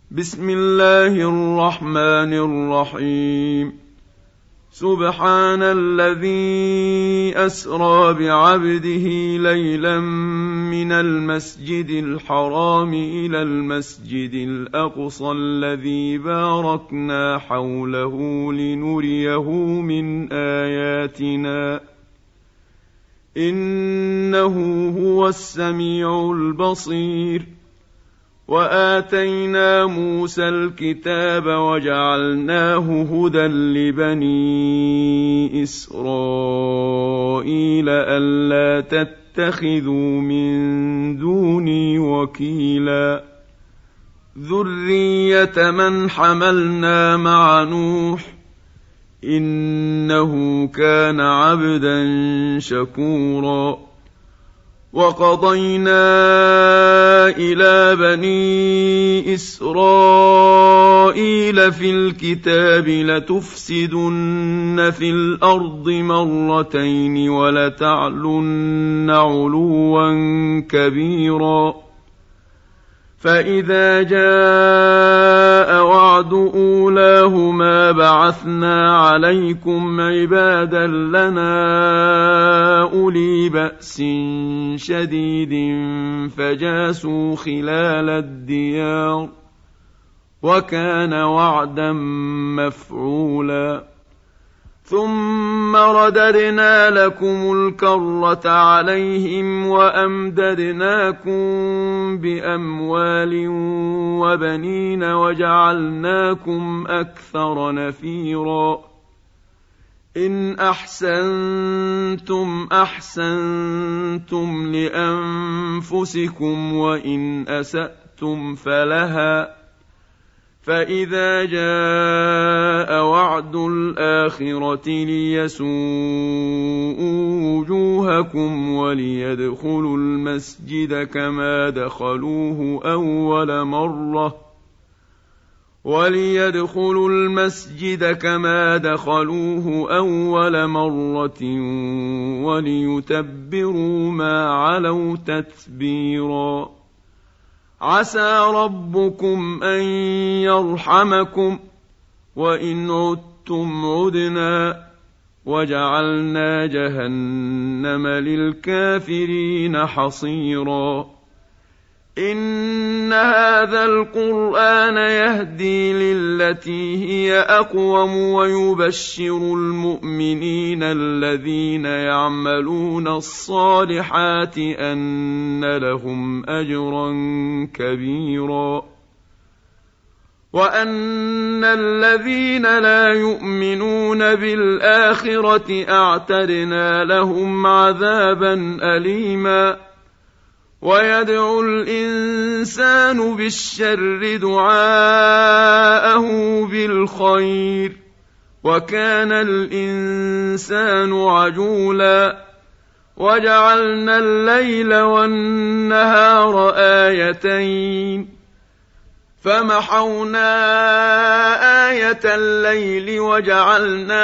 بسم الله الرحمن الرحيم. سبحان الذي أسرى بعبده ليلا من المسجد الحرام إلى المسجد الأقصى الذي باركنا حوله لنريه من آياتنا إنه هو السميع البصير. وآتينا موسى الكتاب وجعلناه هدى لبني إسرائيل ألا تتخذوا من دوني وكيلا. ذرية من حملنا مع نوح إنه كان عبدا شكورا. وقضينا إلى بني إسرائيل في الكتاب لتفسدن في الأرض مرتين ولتعلن علوا كبيرا. فإذا جاء وعد أولاهما بعثنا عليكم عبادا لنا أولي بأس شديد فجاسوا خلال الديار وكان وعدا مفعولا. ثم رددنا لكم الكرة عليهم وأمددناكم بأموال وبنين وجعلناكم أكثر نفيرا. إن أحسنتم أحسنتم لأنفسكم وإن أسأتم فلها. فإذا جاء وعد الآخرة ليسوءوا وجوهكم وليدخلوا المسجد كما دخلوه أول مرة وليتبروا ما علوا تتبيرا. عسى ربكم أن يرحمكم وإن عدتم عدنا وجعلنا جهنم للكافرين حصيرا. إن هذا القرآن يهدي للتي هي أقوم ويبشر المؤمنين الذين يعملون الصالحات أن لهم أجرا كبيرا. وأن الذين لا يؤمنون بالآخرة أعتدنا لهم عذابا أليما. ويدعو الإنسان بالشر دعاءه بالخير وكان الإنسان عجولا. وجعلنا الليل والنهار آيتين فمحونا آية الليل وجعلنا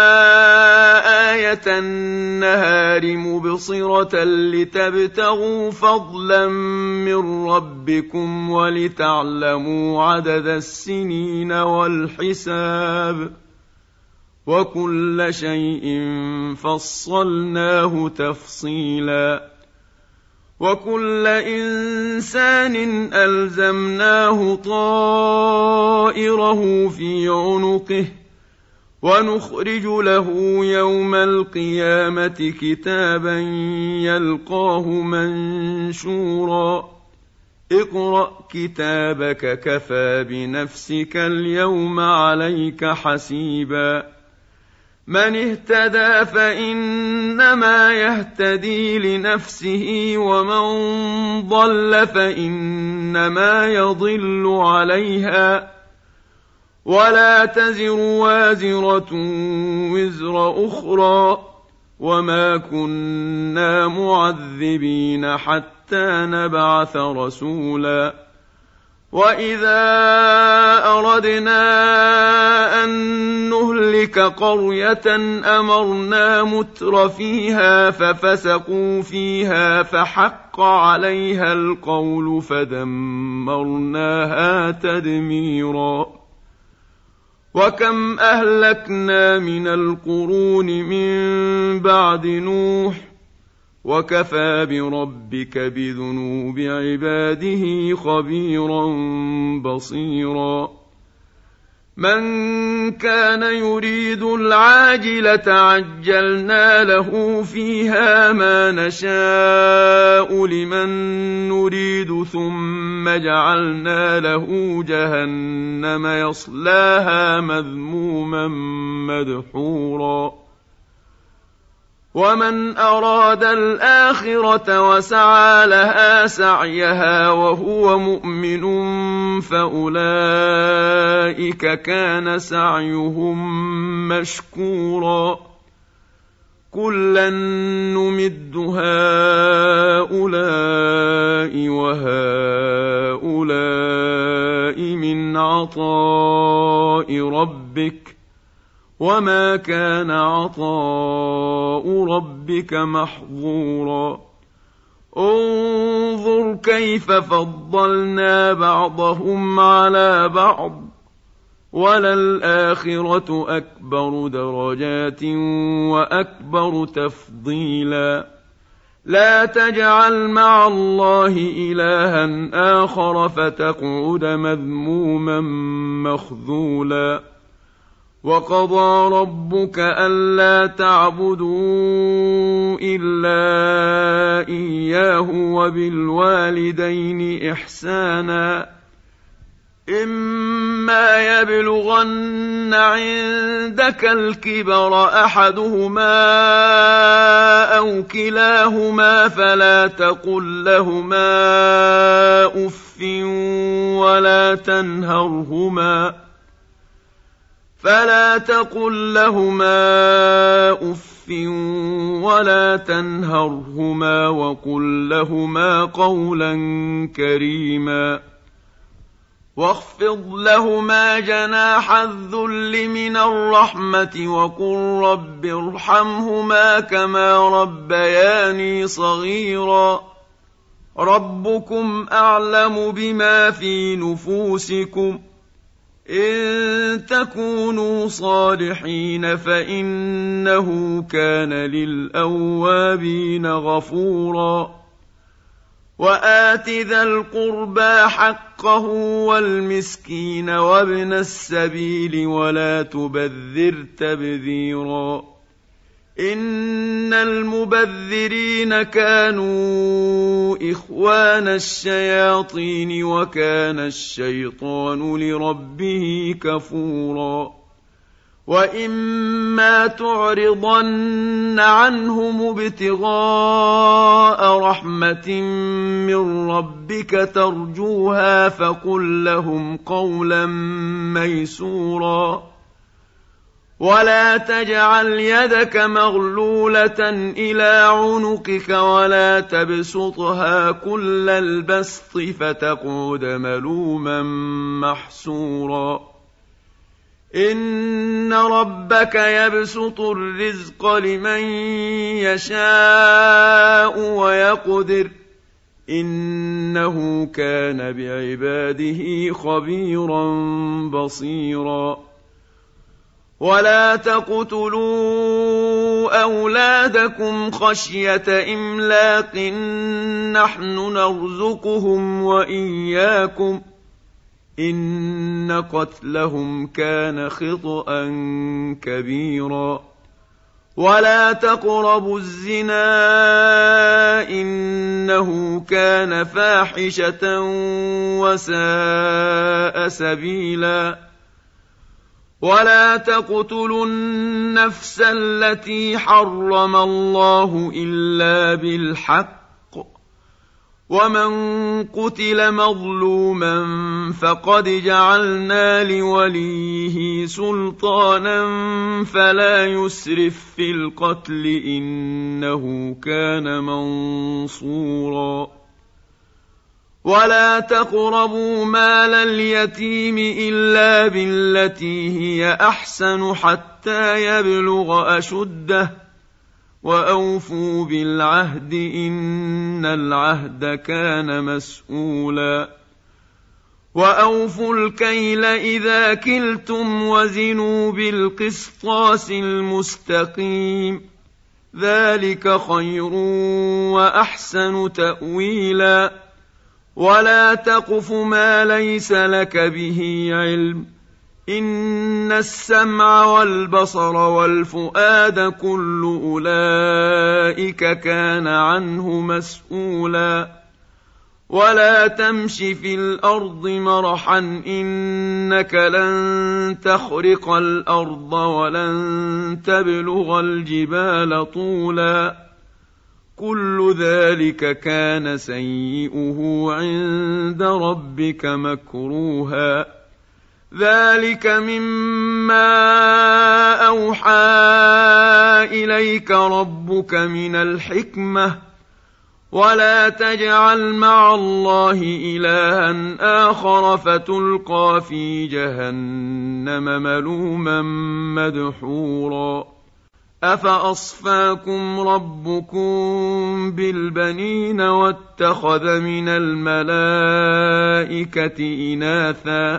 آية النهار مبصرة لتبتغوا فضلا من ربكم ولتعلموا عدد السنين والحساب وكل شيء فصلناه تفصيلا. وكل إنسان ألزمناه طائره في عنقه ونخرج له يوم القيامة كتابا يلقاه منشورا. اقرأ كتابك كفى بنفسك اليوم عليك حسيبا. من اهتدى فإنما يهتدي لنفسه ومن ضل فإنما يضل عليها ولا تزر وازرة وزر أخرى وما كنا معذبين حتى نبعث رسولا. وإذا أردنا أن نهلك قرية أمرنا متر فيها ففسقوا فيها فحق عليها القول فدمرناها تدميرا وكم أهلكنا من القرون من بعد نوح وكفى بربك بذنوب عباده خبيرا بصيرا من كان يريد العاجلة عجلنا له فيها ما نشاء لمن نريد ثم جعلنا له جهنم يصلاها مذموما مدحورا ومن أراد الآخرة وسعى لها سعيها وهو مؤمن فأولئك كان سعيهم مشكورا كلا نمد هؤلاء وهؤلاء من عطاء ربك وما كان عطاء ربك محظورا انظر كيف فضلنا بعضهم على بعض وللآخرة أكبر درجات وأكبر تفضيلا لا تجعل مع الله إلها آخر فتقعد مذموما مخذولا وقضى ربك ألا تعبدوا إلا إياه وبالوالدين إحسانا إما يبلغن عندك الكبر أحدهما أو كلاهما فلا تقل لهما أف ولا تنهرهما وقل لهما قولا كريما واخفض لهما جناح الذل من الرحمة وقل رب ارحمهما كما ربياني صغيرا ربكم أعلم بما في نفوسكم إن تكونوا صالحين فإنه كان للأوابين غفورا وآت ذا القربى حقه والمسكين وابن السبيل ولا تبذر تبذيرا إن المبذرين كانوا إخوان الشياطين وكان الشيطان لربه كفورا وإما تعرضن عنهم ابتغاء رحمة من ربك ترجوها فقل لهم قولا ميسورا ولا تجعل يدك مغلولة إلى عنقك ولا تبسطها كل البسط فتقعد ملوما محسورا إن ربك يبسط الرزق لمن يشاء ويقدر إنه كان بعباده خبيرا بصيرا ولا تقتلوا أولادكم خشية إملاق نحن نرزقهم وإياكم إن قتلهم كان خطأ كبيرا ولا تقربوا الزنا إنه كان فاحشة وساء سبيلا ولا تقتلوا النفس التي حرم الله إلا بالحق ومن قتل مظلوما فقد جعلنا لوليه سلطانا فلا يسرف في القتل إنه كان منصورا ولا تقربوا مال اليتيم إلا بالتي هي أحسن حتى يبلغ أشده وأوفوا بالعهد إن العهد كان مسؤولا وأوفوا الكيل إذا كلتم وزنوا بالقسطاس المستقيم ذلك خير وأحسن تأويلا ولا تقف ما ليس لك به علم إن السمع والبصر والفؤاد كل أولئك كان عنه مسؤولا ولا تمش في الأرض مرحا إنك لن تخرق الأرض ولن تبلغ الجبال طولا كل ذلك كان سيئه عند ربك مكروها ذلك مما أوحى إليك ربك من الحكمة ولا تجعل مع الله إلها آخر فتلقى في جهنم ملوما مدحورا أفأصفاكم ربكم بالبنين واتخذ من الملائكة إناثا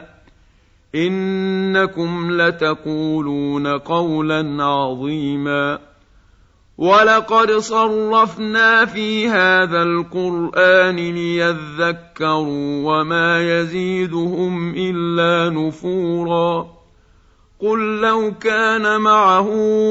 إنكم لتقولون قولا عظيما ولقد صرفنا في هذا القرآن ليذكروا وما يزيدهم إلا نفورا قل لو كان معه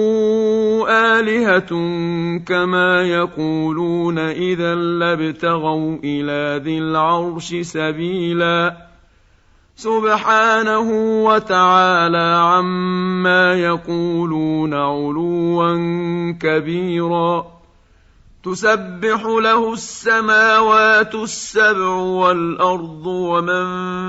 آلهة كما يقولون إذا لابتغوا إلى ذي العرش سبيلا سبحانه وتعالى عما يقولون علوا كبيرا تسبح له السماوات السبع والأرض ومن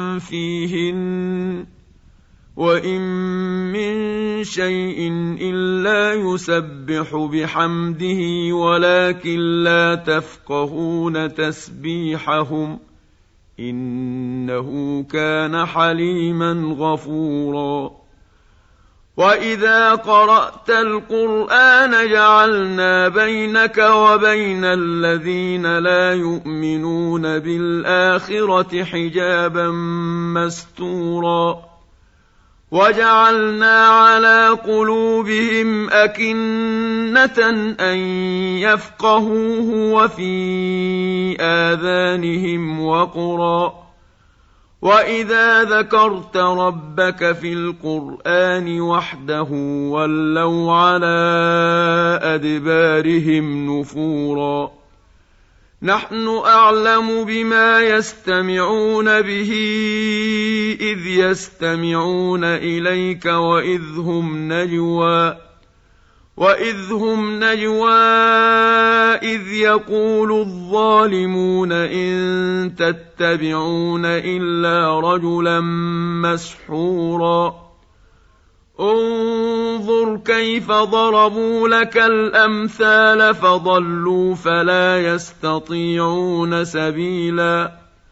فيهن وإن من شيء إلا يسبح بحمده ولكن لا تفقهون تسبيحهم إنه كان حليما غفورا وإذا قرأت القرآن جعلنا بينك وبين الذين لا يؤمنون بالآخرة حجابا مستورا وجعلنا على قلوبهم أكنة أن يفقهوه وفي آذانهم وقرا وإذا ذكرت ربك في القرآن وحده ولوا على أدبارهم نفورا نحن أعلم بما يستمعون به إذ يستمعون إليك وإذ هم نجوى إذ يقول الظالمون إن تتبعون إلا رجلا مسحورا انظر كيف ضربوا لك الأمثال فضلوا فلا يستطيعون سبيلا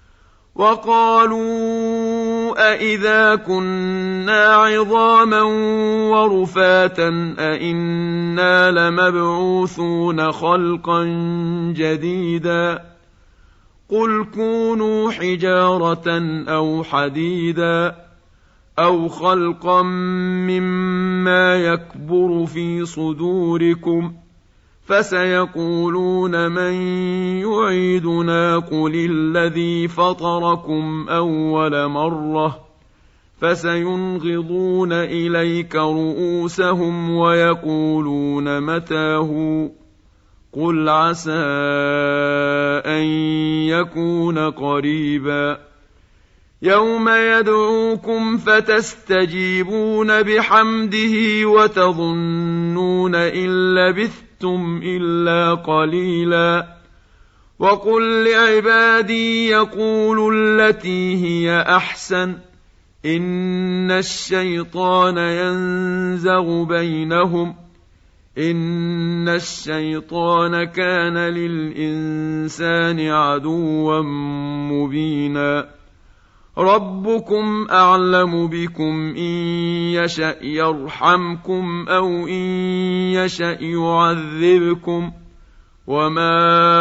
وقالوا أإذا كنا عظاما ورفاتا أإنا لمبعوثون خلقا جديدا قل كونوا حجارة أو حديدا أو خلقا مما يكبر في صدوركم فسيقولون من يعيدنا قل الذي فطركم أول مرة فسينغضون إليك رؤوسهم ويقولون متاه قل عسى أن يكون قريبا يوم يدعوكم فتستجيبون بحمده وتظنون إن لبثتم إلا قليلا وقل لعبادي يقولوا التي هي أحسن إن الشيطان ينزغ بينهم إن الشيطان كان للإنسان عدوا مبينا ربكم أعلم بكم إن يشأ يرحمكم أو إن يشأ يعذبكم وما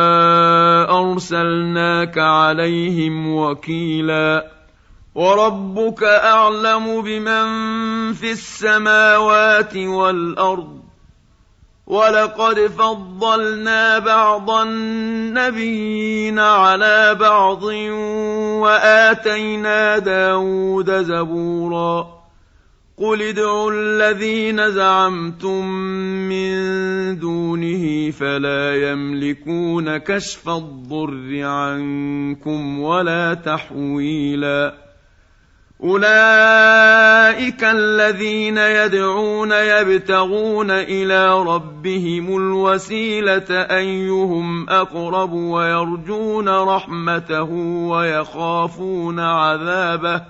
أرسلناك عليهم وكيلا وربك أعلم بمن في السماوات والأرض ولقد فضلنا بعض النبيين على بعض وآتينا داود زبورا قل ادعوا الذين زعمتم من دونه فلا يملكون كشف الضر عنكم ولا تحويلا أولئك الذين يدعون يبتغون إلى ربهم الوسيلة أيهم أقرب ويرجون رحمته ويخافون عذابه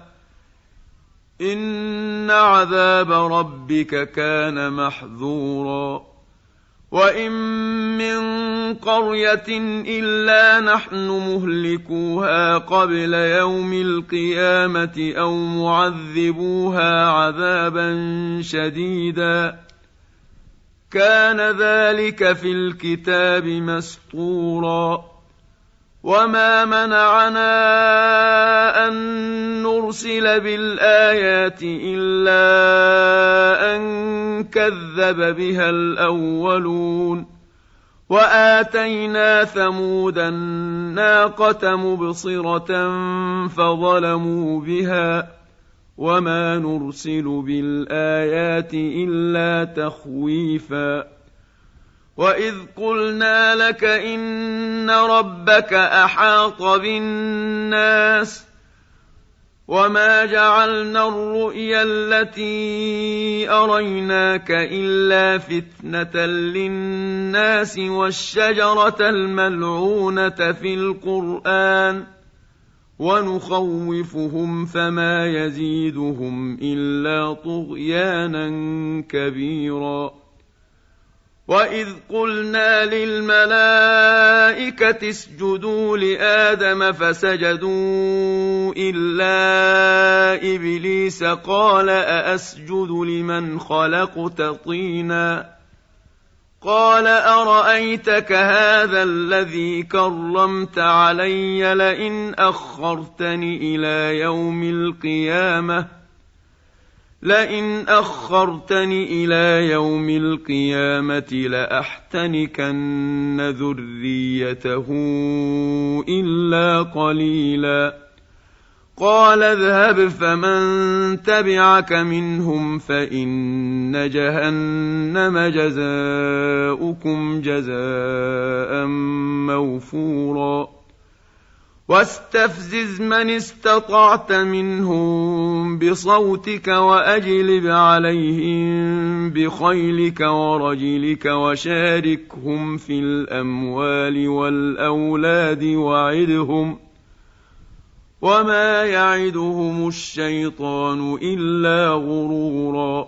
إن عذاب ربك كان محذورا وإن من قرية إلا نحن مهلكوها قبل يوم القيامة أو معذبوها عذابا شديدا كان ذلك في الكتاب مسطورا وما منعنا أن نرسل بالآيات إلا أن كذب بها الأولون وآتينا ثمود الناقة مبصرة فظلموا بها وما نرسل بالآيات إلا تخويفا وإذ قلنا لك إن ربك أحاط بالناس وما جعلنا الرؤيا التي أريناك إلا فتنة للناس والشجرة الملعونة في القرآن ونخوفهم فما يزيدهم إلا طغيانا كبيرا وإذ قلنا للملائكة اسجدوا لآدم فسجدوا إلا إبليس قال أأسجد لمن خلقت طينا قال أرأيتك هذا الذي كرمت علي لئن أخرتني إلى يوم القيامة لأحتنكن ذريته إلا قليلا قال اذهب فمن تبعك منهم فإن جهنم جزاؤكم جزاء موفورا واستفزز من استطعت منهم بصوتك وأجلب عليهم بخيلك ورجلك وشاركهم في الأموال والأولاد وعدهم وما يعدهم الشيطان إلا غرورا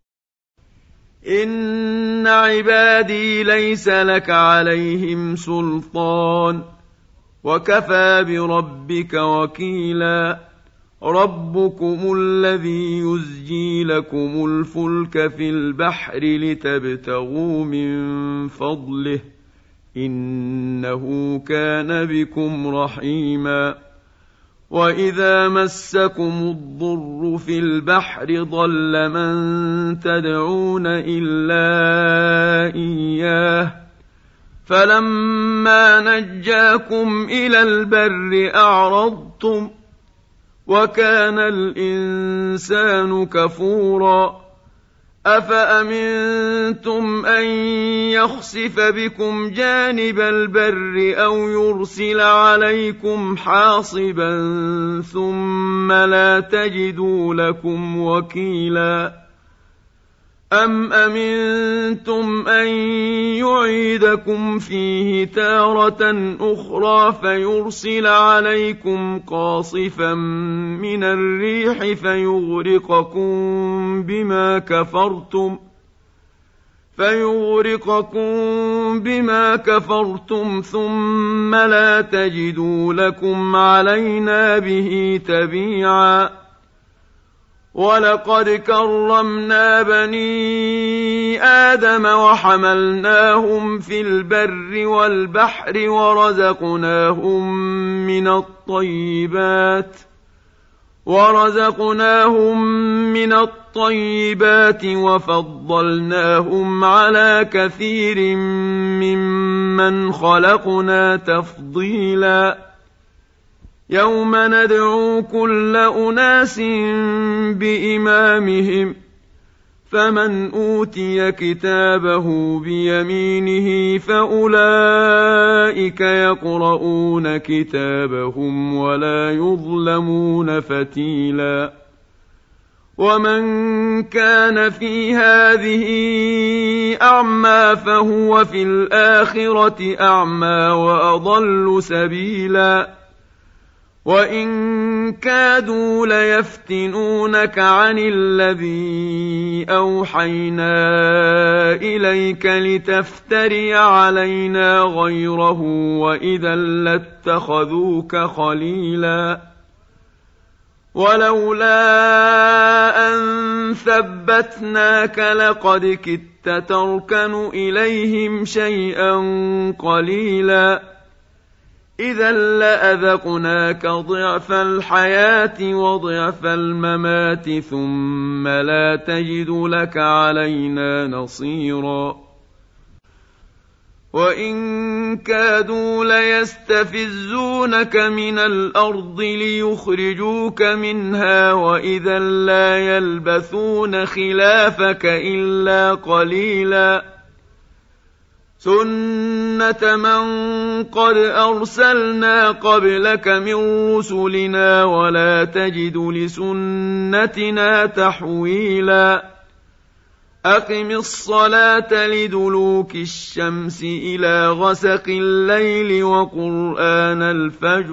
إن عبادي ليس لك عليهم سلطان وكفى بربك وكيلا ربكم الذي يزجي لكم الفلك في البحر لتبتغوا من فضله إنه كان بكم رحيما وإذا مسكم الضر في البحر ضل من تدعون إلا إياه فلما نجاكم إلى البر أعرضتم وكان الإنسان كفورا أفأمنتم أن يخسف بكم جانب البر أو يرسل عليكم حاصبا ثم لا تجدوا لكم وكيلا أم أمنتم أن يعيدكم فيه تارة أخرى فيرسل عليكم قاصفا من الريح فيغرقكم بما كفرتم ثم لا تجدوا لكم علينا به تبيعا. ولقد كرمنا بني آدم وحملناهم في البر والبحر ورزقناهم من الطيبات وفضلناهم على كثير ممن خلقنا تفضيلا. يوم ندعو كل أناس بإمامهم فمن أوتي كتابه بيمينه فأولئك يقرؤون كتابهم ولا يظلمون فتيلا. ومن كان في هذه أعمى فهو في الآخرة أعمى وأضل سبيلا. وإن كادوا ليفتنونك عن الذي أوحينا إليك لتفتري علينا غيره وإذا لاتخذوك خليلا. ولولا أن ثبتناك لقد كدت تركن إليهم شيئا قليلا. إذا لأذقناك ضعف الحياة وضعف الممات ثم لا تجد لك علينا نصيرا. وإن كادوا ليستفزونك من الأرض ليخرجوك منها وإذا لا يلبثون خلافك إلا قليلا. سنة من قد أرسلنا قبلك من رسلنا ولا تجد لسنتنا تحويلا. أقم الصلاة لدلوك الشمس إلى غسق الليل وقرآن الفجر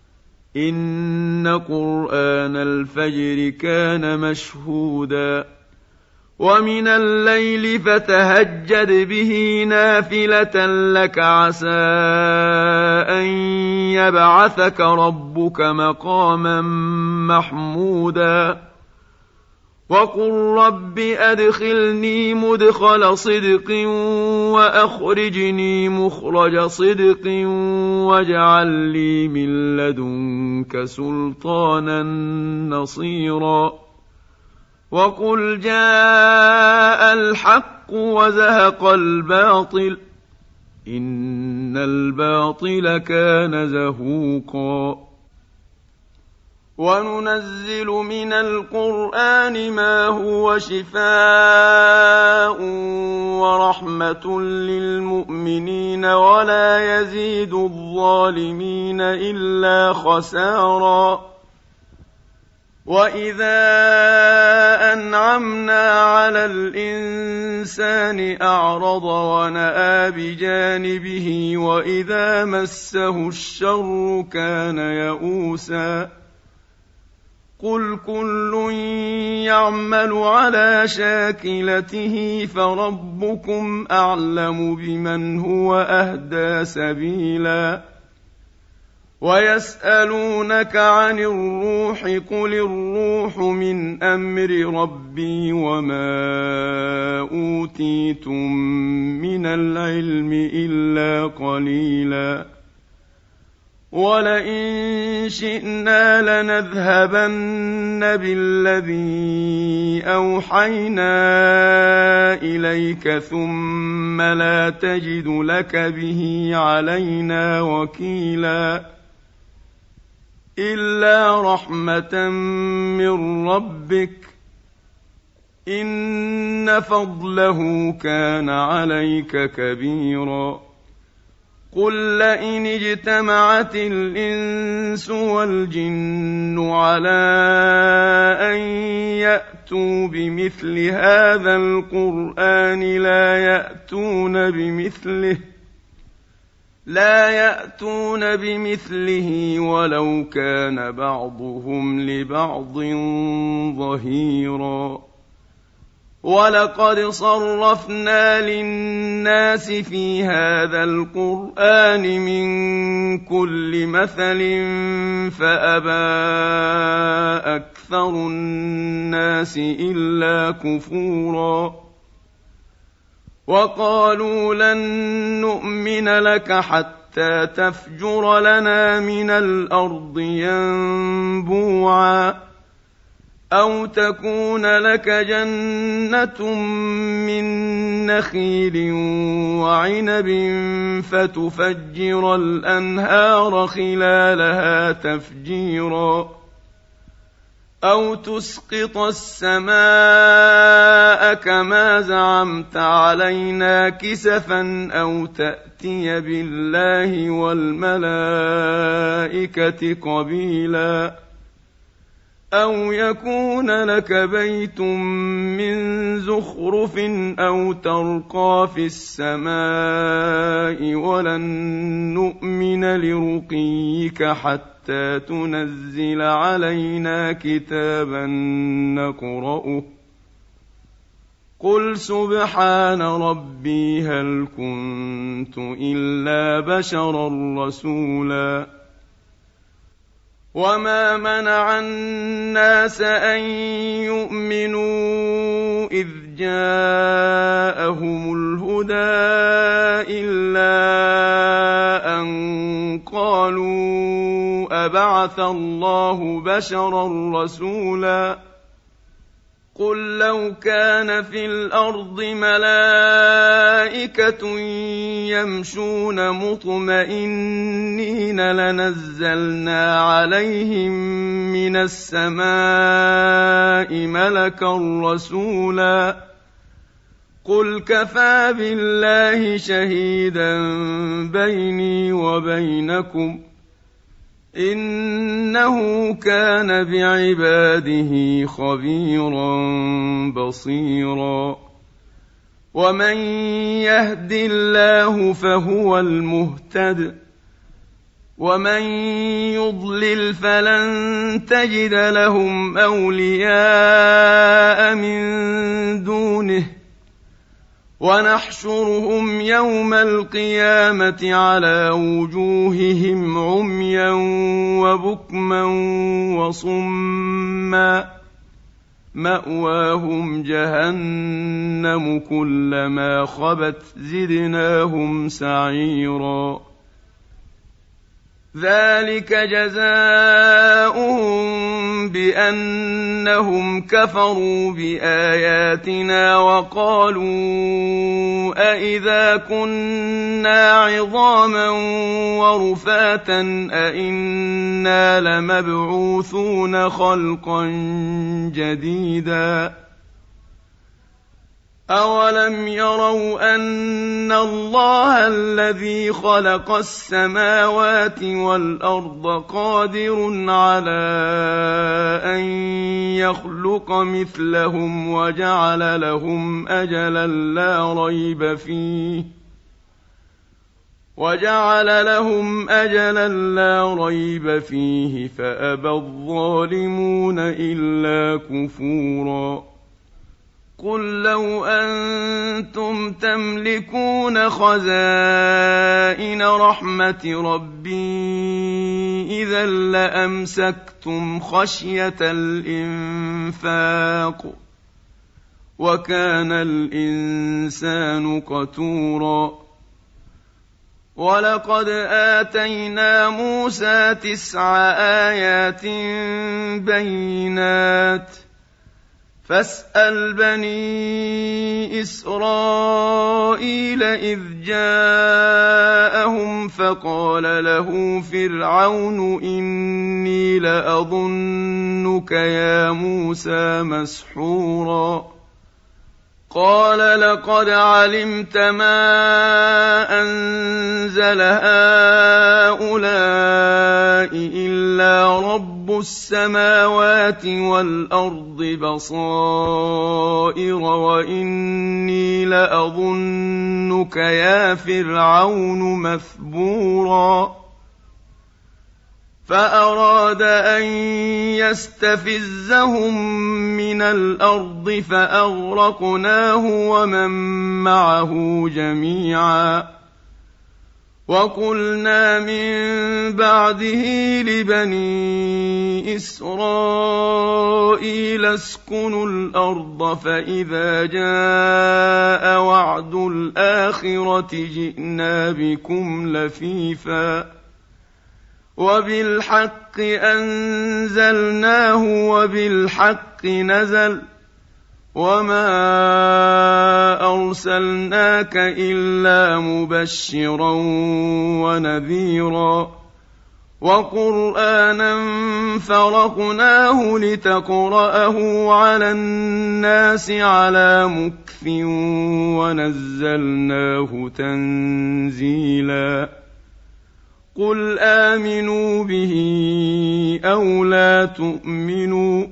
إن قرآن الفجر كان مشهودا. ومن الليل فتهجد به نافلة لك عسى أن يبعثك ربك مقاما محمودا. وقل رب أدخلني مدخل صدق وأخرجني مخرج صدق واجعل لي من لدنك سلطانا نصيرا. وقل جاء الحق وزهق الباطل إن الباطل كان زهوقا. وننزل من القرآن ما هو شفاء ورحمة للمؤمنين ولا يزيد الظالمين إلا خسارا. وإذا أنعمنا على الإنسان أعرض ونأى بجانبه وإذا مسه الشر كان يئوسا. قل كل يعمل على شاكلته فربكم أعلم بمن هو أهدى سبيلا. ويسألونك عن الروح قل الروح من أمر ربي وما أوتيتم من العلم إلا قليلا. ولئن شئنا لنذهبن بالذي أوحينا إليك ثم لا تجد لك به علينا وكيلا. إلا رحمة من ربك إن فضله كان عليك كبيرا. قل لئن اجتمعت الإنس والجن على أن يأتوا بمثل هذا القرآن لا يأتون بمثله ولو كان بعضهم لبعض ظهيرا. ولقد صرفنا للناس في هذا القرآن من كل مثل فأبى أكثر الناس إلا كفورا وقالوا لن نؤمن لك حتى تفجر لنا من الأرض ينبوعا أو تكون لك جنة من نخيل وعنب فتفجر الأنهار خلالها تفجيرا أو تسقط السماء كما زعمت علينا كسفا أو تأتي بالله والملائكة قبيلا أو يكون لك بيت من زخرف أو ترقى في السماء ولن نؤمن لرقيك حتى تنزل علينا كتابا نقرأه قل سبحان ربي هل كنت إلا بشرا رسولا وما منع الناس أن يؤمنوا إذ جاءهم الهدى إلا أن قالوا أبعث الله بشرا رسولا قل لو كان في الأرض ملائكة يمشون مطمئنين لنزلنا عليهم من السماء ملكا رسولا قل كفى بالله شهيدا بيني وبينكم إنه كان بعباده خبيرا بصيرا ومن يهد الله فهو المهتد ومن يضلل فلن تجد لهم أولياء من دونه ونحشرهم يوم القيامة على وجوههم عميا وبكما وصما مأواهم جهنم كلما خبت زدناهم سعيرا ذلك جزاؤهم بأنهم كفروا بآياتنا وقالوا أإذا كنا عظاما ورفاتا أإنا لمبعوثون خلقا جديدا أولم يروا أن الله الذي خلق السماوات والأرض قادر على أن يخلق مثلهم وجعل لهم أجلا لا ريب فيه فأبى الظالمون إلا كفورا قل لو أنتم تملكون خزائن رحمة ربي إذا لأمسكتم خشية الإنفاق وكان الإنسان قتورا ولقد آتينا موسى 9 آيات بينات فاسأل بني إسرائيل إذ جاءهم فقال له فرعون إني لأظنك يا موسى مسحورا قال لقد علمت ما أنزل هؤلاء إلا رب السماوات والأرض بصائر وإني لأظنك يا فرعون مثبورا فأراد أن يستفزهم من الأرض فأغرقناه ومن معه جميعا وقلنا من بعده لبني إسرائيل اسكنوا الأرض فإذا جاء وعد الآخرة جئنا بكم لفيفا وبالحق أنزلناه وبالحق نزل وما أرسلناك إلا مبشرا ونذيرا وقرآنا فرقناه لتقرأه على الناس على مكث ونزلناه تنزيلا قل آمنوا به أو لا تؤمنوا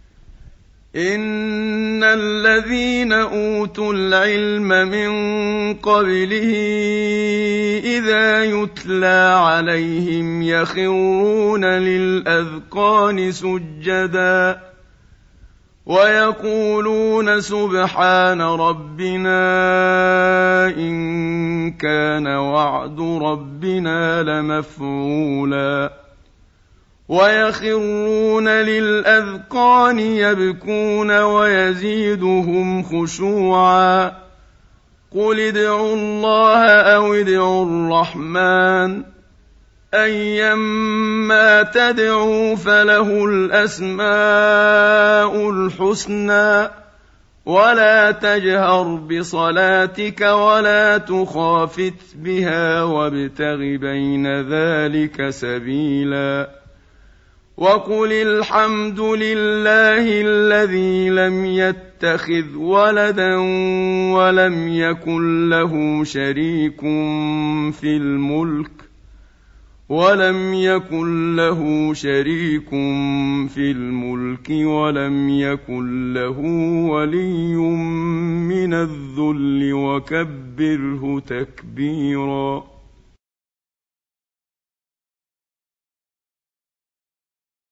إن الذين أوتوا العلم من قبله إذا يتلى عليهم يخرون للأذقان سجدا ويقولون سبحان ربنا إن كان وعد ربنا لمفعولا ويخرون للأذقان يبكون ويزيدهم خشوعا قل ادعوا الله أو ادعوا الرحمن أيما تدعوا فله الأسماء الحسنى ولا تجهر بصلاتك ولا تخافت بها وابتغ بين ذلك سبيلا وقل الحمد لله الذي لم يتخذ ولدا ولم يكن له شريك في الملك ولم يكن له ولي من الذل وكبره تكبيرا